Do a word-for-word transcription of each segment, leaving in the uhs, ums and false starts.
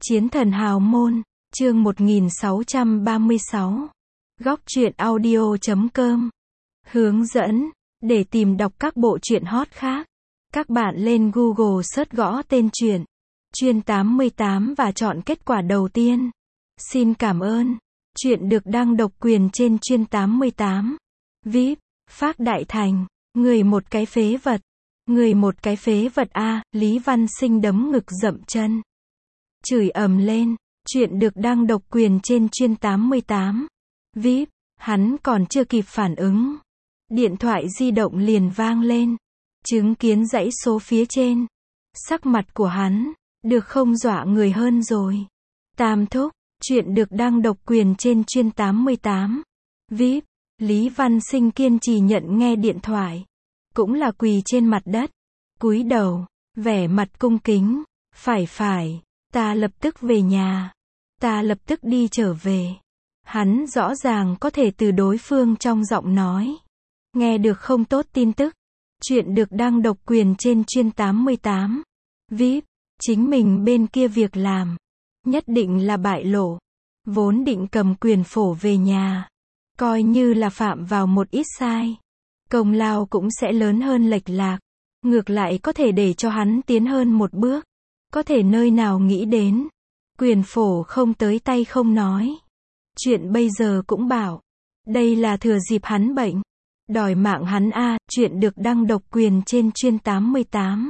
Chiến thần hào môn, chương một nghìn sáu trăm ba mươi sáu. Góc truyện audio chấm com. Hướng dẫn, để tìm đọc các bộ truyện hot khác, các bạn lên Google search gõ tên truyện, Truyện tám mươi tám và chọn kết quả đầu tiên. Xin cảm ơn. Truyện được đăng độc quyền trên Truyện tám mươi tám. vê i pê, Phác Đại Thành, người một cái phế vật. Người một cái phế vật a, Lý Văn Sinh đấm ngực dậm chân. Chửi ầm lên. Truyện được đăng độc quyền trên Truyện tám mươi tám. vê i pê, hắn còn chưa kịp phản ứng. Điện thoại di động liền vang lên. Chứng kiến dãy số phía trên. Sắc mặt của hắn, được không dọa người hơn rồi. Tam thúc, truyện được đăng độc quyền trên Truyện tám mươi tám. vê i pê, Lý Văn Sinh kiên trì nhận nghe điện thoại. Cũng là quỳ trên mặt đất. Cúi đầu, vẻ mặt cung kính. Phải phải, ta lập tức về nhà. Ta lập tức đi trở về. Hắn rõ ràng có thể từ đối phương trong giọng nói. Nghe được không tốt tin tức. Truyện được đăng độc quyền trên Truyện tám mươi tám. vê i pê, chính mình bên kia việc làm. Nhất định là bại lộ. Vốn định cầm quyền phổ về nhà. Coi như là phạm vào một ít sai. Công lao cũng sẽ lớn hơn lệch lạc. Ngược lại có thể để cho hắn tiến hơn một bước. Có thể nơi nào nghĩ đến. Quyền phổ không tới tay không nói. Chuyện bây giờ cũng bảo. Đây là thừa dịp hắn bệnh. Đòi mạng hắn a. Chuyện được đăng độc quyền trên Truyện tám mươi tám.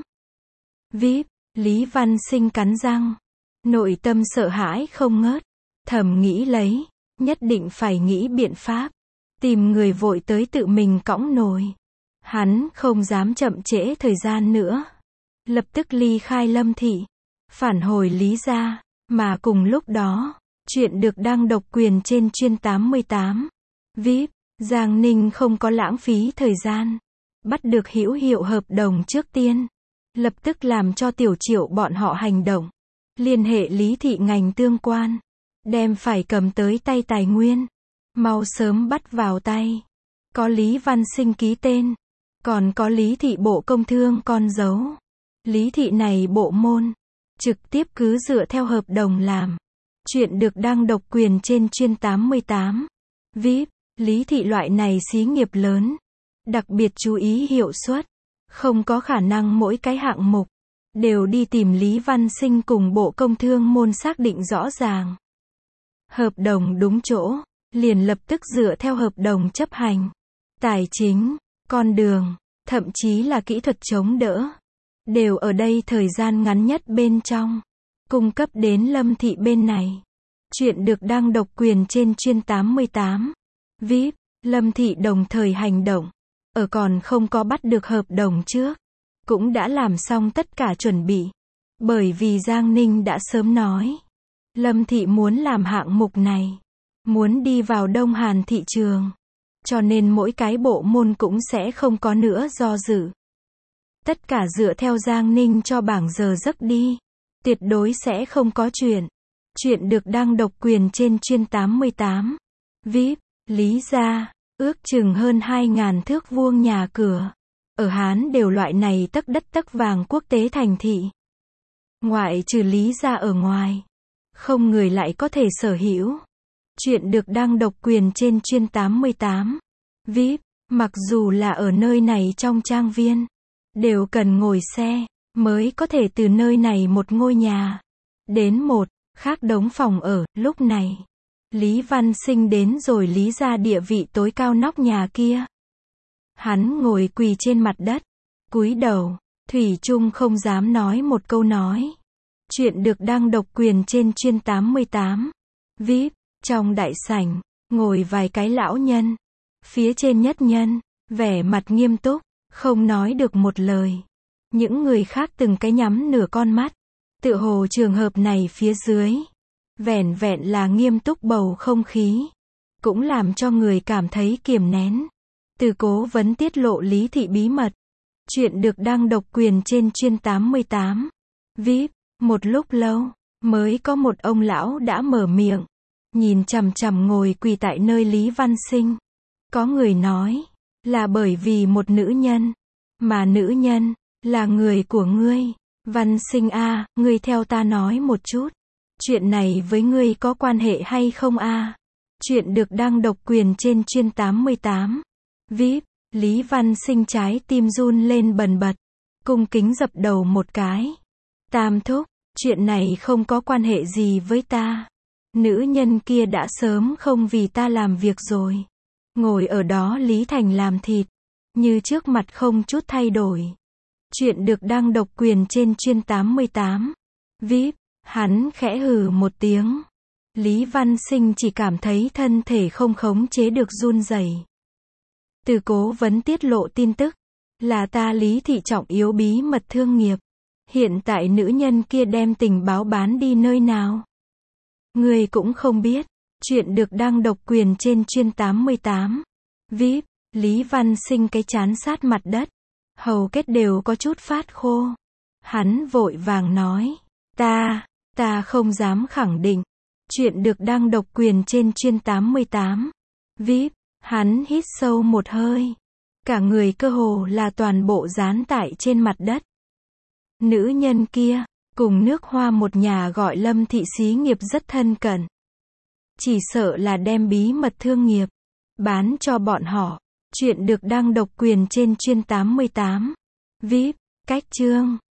vê i pê, Lý Văn Sinh cắn răng. Nội tâm sợ hãi không ngớt. Thầm nghĩ lấy. Nhất định phải nghĩ biện pháp. Tìm người vội tới tự mình cõng nồi. Hắn không dám chậm trễ thời gian nữa. Lập tức ly khai Lâm thị. Phản hồi Lý gia. Mà cùng lúc đó, chuyện được đăng độc quyền trên Truyện tám mươi tám. vê i pê, Giang Ninh không có lãng phí thời gian. Bắt được hữu hiệu hợp đồng trước tiên. Lập tức làm cho Tiểu Triệu bọn họ hành động. Liên hệ Lý thị ngành tương quan. Đem phải cầm tới tay tài nguyên. Mau sớm bắt vào tay. Có Lý Văn Sinh ký tên. Còn có Lý thị bộ công thương con dấu. Lý thị này bộ môn. Trực tiếp cứ dựa theo hợp đồng làm. Chuyện được đăng độc quyền trên Truyện tám mươi tám. vê i pê, Lý thị loại này xí nghiệp lớn. Đặc biệt chú ý hiệu suất. Không có khả năng mỗi cái hạng mục. Đều đi tìm Lý Văn Sinh cùng bộ công thương môn xác định rõ ràng. Hợp đồng đúng chỗ. Liền lập tức dựa theo hợp đồng chấp hành. Tài chính, con đường, thậm chí là kỹ thuật chống đỡ. Đều ở đây thời gian ngắn nhất bên trong. Cung cấp đến Lâm thị bên này. Chuyện được đăng độc quyền trên Truyện tám mươi tám. vê i pê, Lâm thị đồng thời hành động. Ở còn không có bắt được hợp đồng trước. Cũng đã làm xong tất cả chuẩn bị. Bởi vì Giang Ninh đã sớm nói. Lâm thị muốn làm hạng mục này. Muốn đi vào Đông Hàn thị trường. Cho nên mỗi cái bộ môn cũng sẽ không có nữa do dự. Tất cả dựa theo Giang Ninh cho bảng giờ giấc đi. Tuyệt đối sẽ không có chuyện. Chuyện được đăng độc quyền trên Truyện tám mươi tám. vê i pê, Lý gia, ước chừng hơn hai ngàn thước vuông nhà cửa. Ở Hán đều loại này tấc đất tấc vàng quốc tế thành thị. Ngoại trừ Lý gia ở ngoài. Không người lại có thể sở hữu. Chuyện được đăng độc quyền trên Truyện tám mươi tám. vê i pê, mặc dù là ở nơi này trong trang viên. Đều cần ngồi xe, mới có thể từ nơi này một ngôi nhà. Đến một, khác đống phòng ở, lúc này. Lý Văn Sinh đến rồi Lý gia địa vị tối cao nóc nhà kia. Hắn ngồi quỳ trên mặt đất. Cúi đầu, thủy chung không dám nói một câu nói. Chuyện được đăng độc quyền trên Truyện tám mươi tám. vê i pê, trong đại sảnh, ngồi vài cái lão nhân. Phía trên nhất nhân, vẻ mặt nghiêm túc. Không nói được một lời. Những người khác từng cái nhắm nửa con mắt. Tựa hồ trường hợp này phía dưới. Vẻn vẹn là nghiêm túc bầu không khí. Cũng làm cho người cảm thấy kiềm nén. Từ cố vấn tiết lộ Lý thị bí mật. Chuyện được đăng độc quyền trên Truyện tám mươi tám. vê i pê, một lúc lâu, mới có một ông lão đã mở miệng. Nhìn chằm chằm ngồi quỳ tại nơi Lý Văn Sinh. Có người nói. Là bởi vì một nữ nhân. Mà nữ nhân, là người của ngươi. Văn Sinh a, ngươi theo ta nói một chút. Chuyện này với ngươi có quan hệ hay không a? Chuyện được đăng độc quyền trên chuyên tám mươi tám. vê i pê, Lý Văn Sinh trái tim run lên bần bật. Cung kính dập đầu một cái. Tam thúc, chuyện này không có quan hệ gì với ta. Nữ nhân kia đã sớm không vì ta làm việc rồi. Ngồi ở đó Lý Thành làm thịt. Như trước mặt không chút thay đổi. Chuyện được đăng độc quyền trên chuyên tám mươi tám. vê i pê, hắn khẽ hừ một tiếng. Lý Văn Sinh chỉ cảm thấy thân thể không khống chế được run rẩy. Từ cố vấn tiết lộ tin tức. Là ta Lý Thị trọng yếu bí mật thương nghiệp. Hiện tại nữ nhân kia đem tình báo bán đi nơi nào? Ngươi cũng không biết. Chuyện được đăng độc quyền trên chuyên tám mươi tám. vê i pê, Lý Văn Sinh cái trán sát mặt đất. Hầu kết đều có chút phát khô. Hắn vội vàng nói. Ta, ta không dám khẳng định. Chuyện được đăng độc quyền trên chuyên tám mươi tám. vê i pê, hắn hít sâu một hơi. Cả người cơ hồ là toàn bộ dán tại trên mặt đất. Nữ nhân kia, cùng nước Hoa một nhà gọi Lâm Thị xí nghiệp rất thân cận. Chỉ sợ là đem bí mật thương nghiệp bán cho bọn họ. Chuyện được đăng độc quyền trên chuyên tám mươi tám. vê i pê, cách chương.